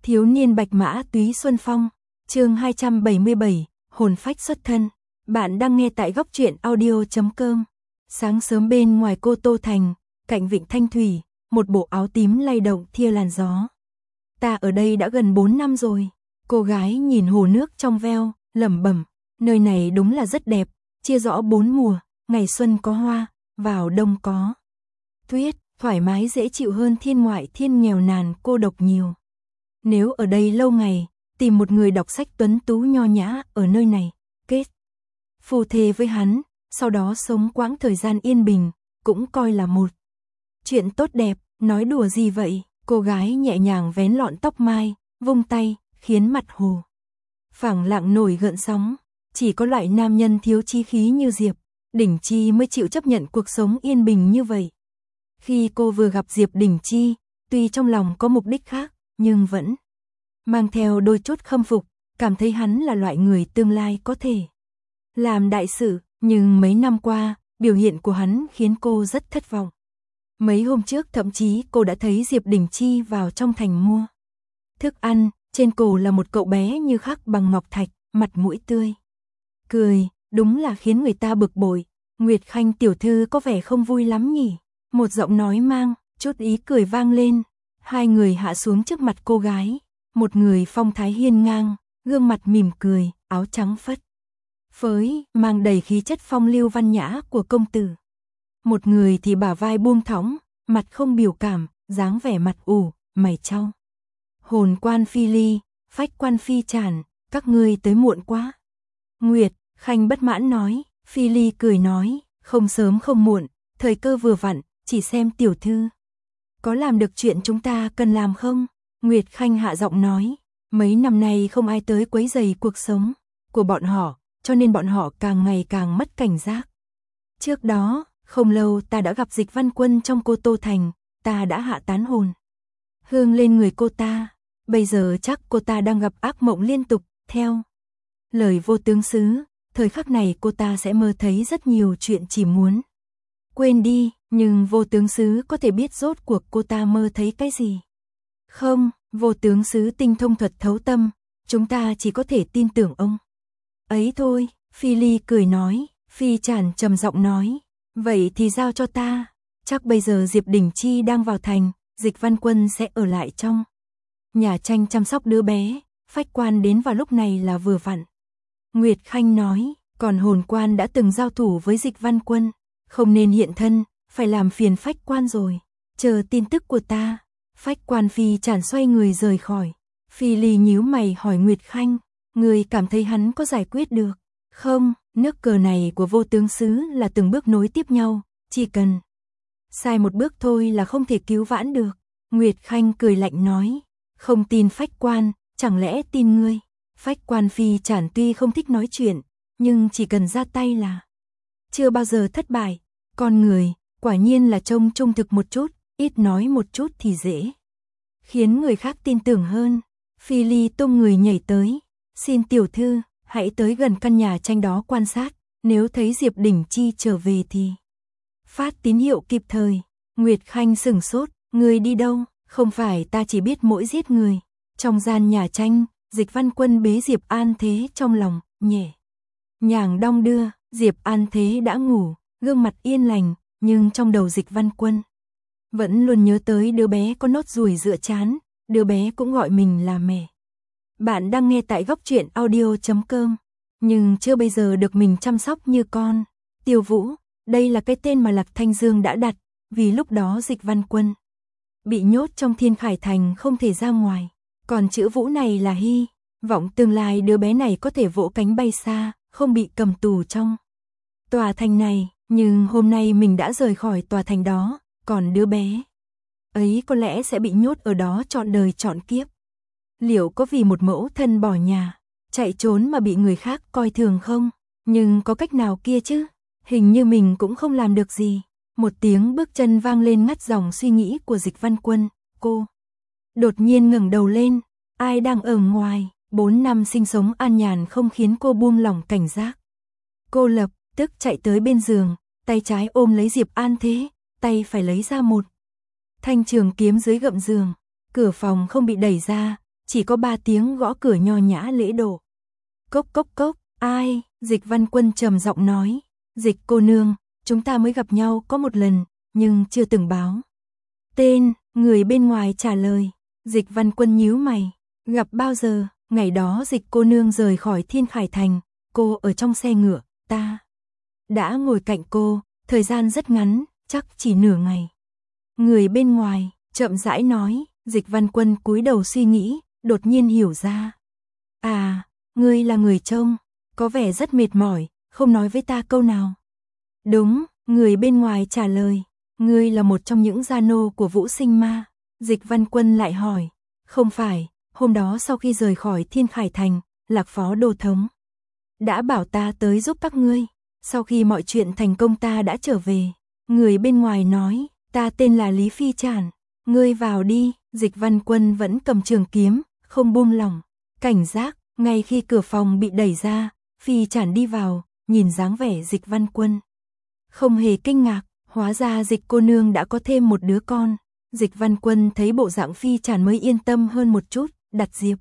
Thiếu niên bạch mã túy xuân phong, chương 277, hồn phách xuất thân. Bạn đang nghe tại góc truyện audio.com. Sáng sớm bên ngoài Cô Tô Thành, cạnh vịnh Thanh Thủy, một bộ áo tím lay động thia làn gió. Ta ở đây đã gần 4 năm rồi. Cô gái nhìn hồ nước trong veo, lẩm bẩm, nơi này đúng là rất đẹp, chia rõ 4 mùa, ngày xuân có hoa, vào đông có tuyết, thoải mái dễ chịu hơn thiên ngoại thiên nghèo nàn cô độc nhiều. Nếu ở đây lâu ngày, tìm một người đọc sách tuấn tú nho nhã ở nơi này, kết phù thề với hắn, sau đó sống quãng thời gian yên bình, cũng coi là một chuyện tốt đẹp. Nói đùa gì vậy? Cô gái nhẹ nhàng vén lọn tóc mai, vung tay, khiến mặt hồ phẳng lặng nổi gợn sóng. Chỉ có loại nam nhân thiếu chí khí như Diệp Đình Chi mới chịu chấp nhận cuộc sống yên bình như vậy. Khi cô vừa gặp Diệp Đình Chi, tuy trong lòng có mục đích khác, nhưng vẫn mang theo đôi chút khâm phục, cảm thấy hắn là loại người tương lai có thể làm đại sự, nhưng mấy năm qua, biểu hiện của hắn khiến cô rất thất vọng. Mấy hôm trước thậm chí cô đã thấy Diệp Đình Chi vào trong thành mua thức ăn, trên cổ là một cậu bé như khắc bằng ngọc thạch, mặt mũi tươi cười, đúng là khiến người ta bực bội. Nguyệt Khanh tiểu thư có vẻ không vui lắm nhỉ? Một giọng nói mang chút ý cười vang lên. Hai người hạ xuống trước mặt cô gái, một người phong thái hiên ngang, gương mặt mỉm cười, áo trắng phất phới, mang đầy khí chất phong lưu văn nhã của công tử. Một người thì bả vai buông thõng, mặt không biểu cảm, dáng vẻ mặt ủ, mày chau. Hồn quan phi ly, phách quan phi tràn, các ngươi tới muộn quá. Nguyệt Khanh bất mãn nói. Phi ly cười nói, không sớm không muộn, thời cơ vừa vặn, chỉ xem tiểu thư có làm được chuyện chúng ta cần làm không? Nguyệt Khanh hạ giọng nói, mấy năm nay không ai tới quấy rầy cuộc sống của bọn họ, cho nên bọn họ càng ngày càng mất cảnh giác. Trước đó, không lâu ta đã gặp Dịch Văn Quân trong Cô Tô Thành, ta đã hạ tán hồn hương lên người cô ta, bây giờ chắc cô ta đang gặp ác mộng liên tục. Theo lời Vô Tướng Sứ, thời khắc này cô ta sẽ mơ thấy rất nhiều chuyện chỉ muốn quên đi, nhưng Vô Tướng Sứ có thể biết rốt cuộc cô ta mơ thấy cái gì? Không, Vô Tướng Sứ tinh thông thuật thấu tâm, chúng ta chỉ có thể tin tưởng ông ấy thôi. Phi Ly cười nói. Phi Tràn trầm giọng nói, vậy thì giao cho ta, chắc bây giờ Diệp Đình Chi đang vào thành, Dịch Văn Quân sẽ ở lại trong nhà tranh chăm sóc đứa bé, phách quan đến vào lúc này là vừa vặn. Nguyệt Khanh nói, còn hồn quan đã từng giao thủ với Dịch Văn Quân, không nên hiện thân, phải làm phiền phách quan rồi, chờ tin tức của ta. Phách quan Phi Tràn xoay người rời khỏi. Phi Ly nhíu mày hỏi Nguyệt Khanh, người cảm thấy hắn có giải quyết được không? Nước cờ này của Vô Tướng Sứ là từng bước nối tiếp nhau, chỉ cần sai một bước thôi là không thể cứu vãn được. Nguyệt Khanh cười lạnh nói, không tin phách quan, chẳng lẽ tin ngươi? Phách quan Phi Tràn tuy không thích nói chuyện, nhưng chỉ cần ra tay là chưa bao giờ thất bại. Con người, quả nhiên là trông trung thực một chút, ít nói một chút thì dễ khiến người khác tin tưởng hơn. Phi Ly tung người nhảy tới, xin tiểu thư, hãy tới gần căn nhà tranh đó quan sát, nếu thấy Diệp Đình Chi trở về thì phát tín hiệu kịp thời. Nguyệt Khanh sửng sốt, người đi đâu? Không phải ta chỉ biết mỗi giết người. Trong gian nhà tranh, Dịch Văn Quân bế Diệp An Thế trong lòng, nhẹ nhàng đong đưa. Diệp An Thế đã ngủ, gương mặt yên lành, nhưng trong đầu Dịch Văn Quân vẫn luôn nhớ tới đứa bé có nốt ruồi giữa trán, đứa bé cũng gọi mình là mẹ. Bạn đang nghe tại góc truyện audio.com, nhưng chưa bây giờ được mình chăm sóc như con. Tiêu Vũ, đây là cái tên mà Lạc Thanh Dương đã đặt, vì lúc đó Dịch Văn Quân bị nhốt trong Thiên Khải Thành không thể ra ngoài, còn chữ Vũ này là hy vọng tương lai đứa bé này có thể vỗ cánh bay xa, không bị cầm tù trong tòa thành này. Nhưng hôm nay mình đã rời khỏi tòa thành đó, còn đứa bé ấy có lẽ sẽ bị nhốt ở đó trọn đời trọn kiếp. Liệu có vì một mẫu thân bỏ nhà, chạy trốn mà bị người khác coi thường không? Nhưng có cách nào kia chứ? Hình như mình cũng không làm được gì. Một tiếng bước chân vang lên ngắt dòng suy nghĩ của Dịch Văn Quân. Cô đột nhiên ngẩng đầu lên. Ai đang ở ngoài? 4 năm sinh sống an nhàn không khiến cô buông lỏng cảnh giác. Cô lập tức chạy tới bên giường, tay trái ôm lấy Diệp An Thế, tay phải lấy ra một thanh trường kiếm dưới gầm giường. Cửa phòng không bị đẩy ra, chỉ có 3 tiếng gõ cửa nho nhã lễ độ. Cốc cốc cốc, ai? Dịch Văn Quân trầm giọng nói. Dịch cô nương, chúng ta mới gặp nhau có một lần, nhưng chưa từng báo tên. Người bên ngoài trả lời. Dịch Văn Quân nhíu mày. Gặp bao giờ? Ngày đó Dịch cô nương rời khỏi Thiên Khải Thành, cô ở trong xe ngựa, ta đã ngồi cạnh cô, thời gian rất ngắn, chắc chỉ nửa ngày. Người bên ngoài chậm rãi nói. Dịch Văn Quân cúi đầu suy nghĩ, đột nhiên hiểu ra. À, ngươi là người trông, có vẻ rất mệt mỏi, không nói với ta câu nào. Đúng, người bên ngoài trả lời. Ngươi là một trong những gia nô của Vũ Sinh Ma. Dịch Văn Quân lại hỏi. Không phải, hôm đó sau khi rời khỏi Thiên Khải Thành, Lạc Phó Đô Thống đã bảo ta tới giúp các ngươi. Sau khi mọi chuyện thành công ta đã trở về. Người bên ngoài nói. Ta tên là Lý Phi Trản. Ngươi vào đi. Dịch Văn Quân vẫn cầm trường kiếm, không buông lỏng cảnh giác. Ngay khi cửa phòng bị đẩy ra, Phi Trản đi vào, nhìn dáng vẻ Dịch Văn Quân không hề kinh ngạc, hóa ra Dịch cô nương đã có thêm một đứa con. Dịch Văn Quân thấy bộ dạng Phi Trản mới yên tâm hơn một chút, đặt Diệp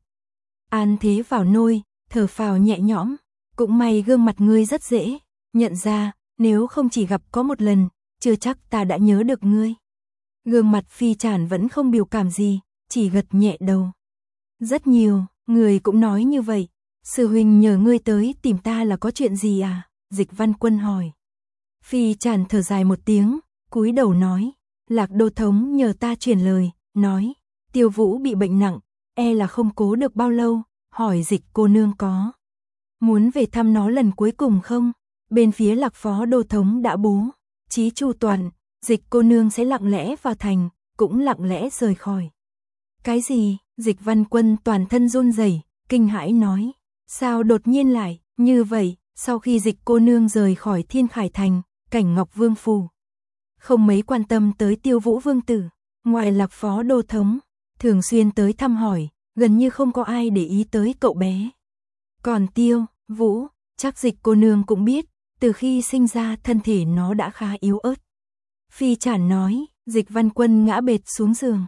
An Thế vào nôi, thở phào nhẹ nhõm. Cũng may gương mặt ngươi rất dễ nhận ra, nếu không chỉ gặp có một lần, chưa chắc ta đã nhớ được ngươi. Gương mặt Phi Trản vẫn không biểu cảm gì, chỉ gật nhẹ đầu. Rất nhiều người cũng nói như vậy. Sư huynh nhờ ngươi tới tìm ta là có chuyện gì à? Dịch Văn Quân hỏi. Phi Trản thở dài một tiếng, cúi đầu nói. Lạc Đô Thống nhờ ta truyền lời, nói Tiêu Vũ bị bệnh nặng, e là không cố được bao lâu, hỏi Dịch cô nương có muốn về thăm nó lần cuối cùng không? Bên phía Lạc Phó Đô Thống đã bố trí chu toàn, Dịch cô nương sẽ lặng lẽ vào thành, cũng lặng lẽ rời khỏi. Cái gì? Dịch Văn Quân toàn thân run rẩy, kinh hãi nói. Sao đột nhiên lại như vậy? Sau khi Dịch cô nương rời khỏi Thiên Khải Thành, Cảnh Ngọc Vương phủ không mấy quan tâm tới Tiêu Vũ vương tử. Ngoài Lạc Phó Đô Thống thường xuyên tới thăm hỏi, gần như không có ai để ý tới cậu bé. Còn Tiêu Vũ, chắc Dịch cô nương cũng biết, từ khi sinh ra thân thể nó đã khá yếu ớt. Phi Trản nói. Dịch Văn Quân ngã bệt xuống giường.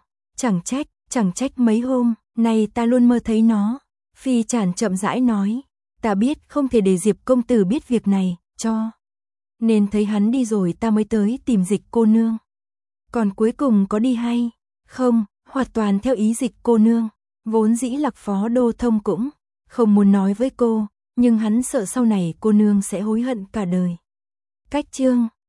Chẳng trách mấy hôm nay ta luôn mơ thấy nó. Phi Trản chậm rãi nói. Ta biết không thể để Diệp công tử biết việc này, cho nên thấy hắn đi rồi ta mới tới tìm Dịch cô nương. Còn cuối cùng có đi hay không? Hoàn toàn theo ý Dịch cô nương. Vốn dĩ Lạc Phó Đô Thông cũng không muốn nói với cô, nhưng hắn sợ sau này cô nương sẽ hối hận cả đời. Cách chương